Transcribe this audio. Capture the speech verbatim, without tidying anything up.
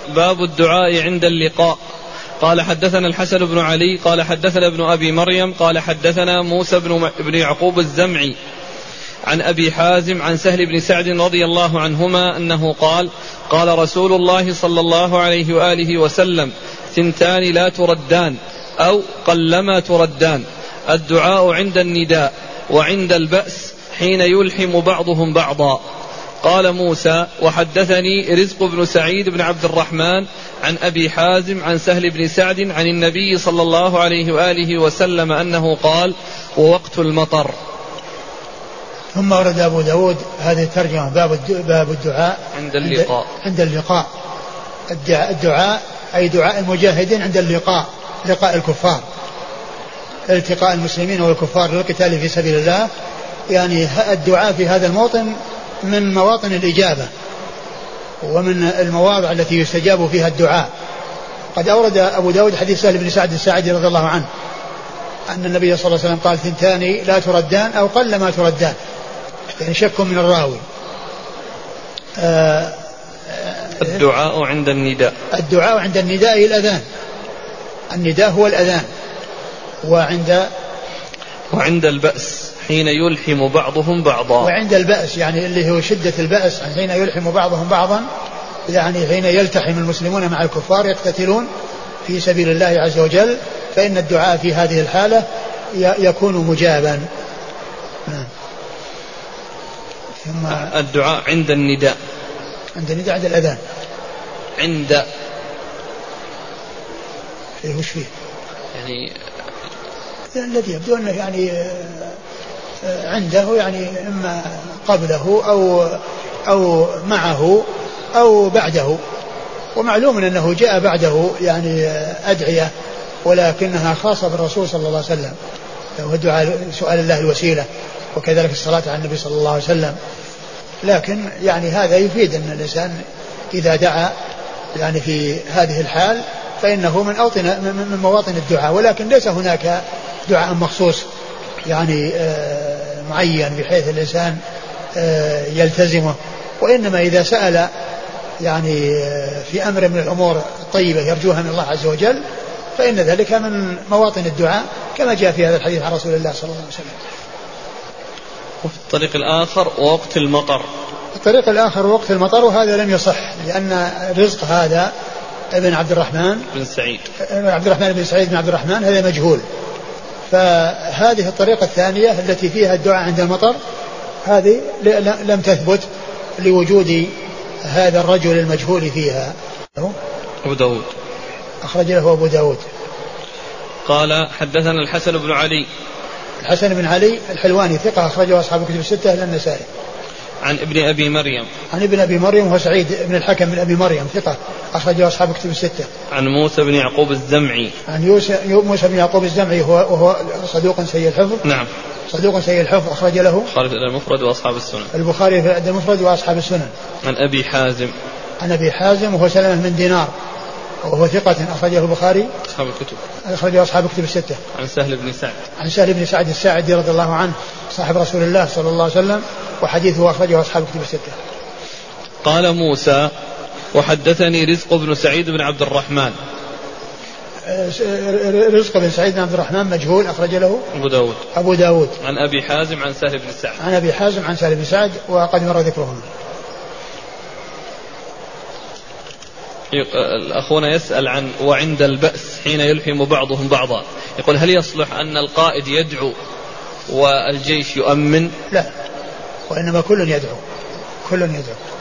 باب الدعاء عند اللقاء. قال حدثنا الحسن بن علي قال حدثنا ابن أبي مريم قال حدثنا موسى بن, بن يعقوب الزمعي عن أبي حازم عن سهل بن سعد رضي الله عنهما أنه قال قال رسول الله صلى الله عليه وآله وسلم ثنتان لا تردان أو قلما تردان: الدعاء عند النداء وعند البأس حين يلحم بعضهم بعضا. قال موسى: وحدثني رزق بن سعيد بن عبد الرحمن عن أبي حازم عن سهل بن سعد عن النبي صلى الله عليه وآله وسلم أنه قال: ووقت المطر. ثم ورد أبو داود هذه الترجمة باب الدعاء عند اللقاء. عند اللقاء الدعاء أي دعاء المجاهدين عند اللقاء، لقاء الكفار، التقاء المسلمين والكفار للقتال في سبيل الله. يعني الدعاء في هذا الموطن من مواطن الإجابة ومن المواضع التي يستجاب فيها الدعاء. قد أورد أبو داود حديث سهل بن سعد الساعدي رضي الله عنه أن النبي صلى الله عليه وسلم قال: ثنتان لا تردان أو قل ما تردان، يعني شك من الراوي. آه الدعاء عند النداء. الدعاء عند النداء هي الأذان، النداء هو الأذان. وعند وعند البأس حين يلحم بعضهم بعضا. وعند البأس يعني اللي هو شدة البأس، حين يلحم بعضهم بعضا، يعني حين يلتحم المسلمون مع الكفار يقتتلون في سبيل الله عز وجل، فإن الدعاء في هذه الحالة يكون مجابا. ثم الدعاء عند النداء. عند النداء عند الأذان. عند إيه وش فيه؟ يعني الذي يبدو أنه يعني عنده يعني إما قبله أو أو معه أو بعده، ومعلوم أنه جاء بعده يعني أدعية ولكنها خاصة بالرسول صلى الله عليه وسلم، وهو دعاء سؤال الله الوسيلة، وكذلك الصلاة على النبي صلى الله عليه وسلم. لكن يعني هذا يفيد أن الإنسان إذا دعا يعني في هذه الحال فإنه من أوطن من مواطن الدعاء، ولكن ليس هناك دعاء مخصوص يعني معين بحيث الإنسان يلتزمه، وإنما إذا سأل يعني في أمر من الأمور الطيبة يرجوها من الله عز وجل فإن ذلك من مواطن الدعاء كما جاء في هذا الحديث عن رسول الله صلى الله عليه وسلم. وفي الطريق الآخر وقت المطر. الطريق الآخر وقت المطر، وهذا لم يصح لأن رزق هذا ابن عبد الرحمن بن سعيد عبد الرحمن بن سعيد بن عبد الرحمن هذا مجهول. فهذه الطريقة الثانية التي فيها الدعاء عند المطر هذه لم تثبت لوجود هذا الرجل المجهول فيها. أبو داود أخرج له أبو داود. قال حدثنا الحسن بن علي. الحسن بن علي الحلواني ثقة أخرجه أصحاب الكتب الستة إلا النسائي. عن ابن أبي مريم. عن ابن أبي مريم وهو سعيد بن الحكم بن أبي مريم ثقة أخرجه أصحاب الكتب الستة. عن موسى بن يعقوب الزمعي. عن موسى بن يعقوب الزمعي وهو, وهو صدوق سيء الحفظ. نعم صدوق سيء الحفظ أخرج له البخاري في المفرد وأصحاب السنن. البخاري في المفرد وأصحاب السنن. عن أبي حازم. عن أبي حازم وهو سلمة من دينار وهو ثقة أخرجه البخاري أصحاب الكتب أخرجه أصحاب الكتب الستة. عن سهل بن سعد. عن سهل بن سعد الساعدي رضي الله عنه صاحب رسول الله صلى الله عليه وسلم وحديثه أخرجه أصحاب الكتب الستة. قال موسى وحدثني رزق بن سعيد بن عبد الرحمن. رزق بن سعيد بن عبد الرحمن مجهول أخرج له أبو داود. أبو داود. عن أبي حازم عن سهل بن سعد. عن أبي حازم عن سهل بن سعد وقد مر ذكرهما. أخونا يسأل عن وعند البأس حين يلحم بعضهم بعضا، يقول هل يصلح أن القائد يدعو والجيش يؤمن؟ لا، وإنما كل يدعو كل يدعو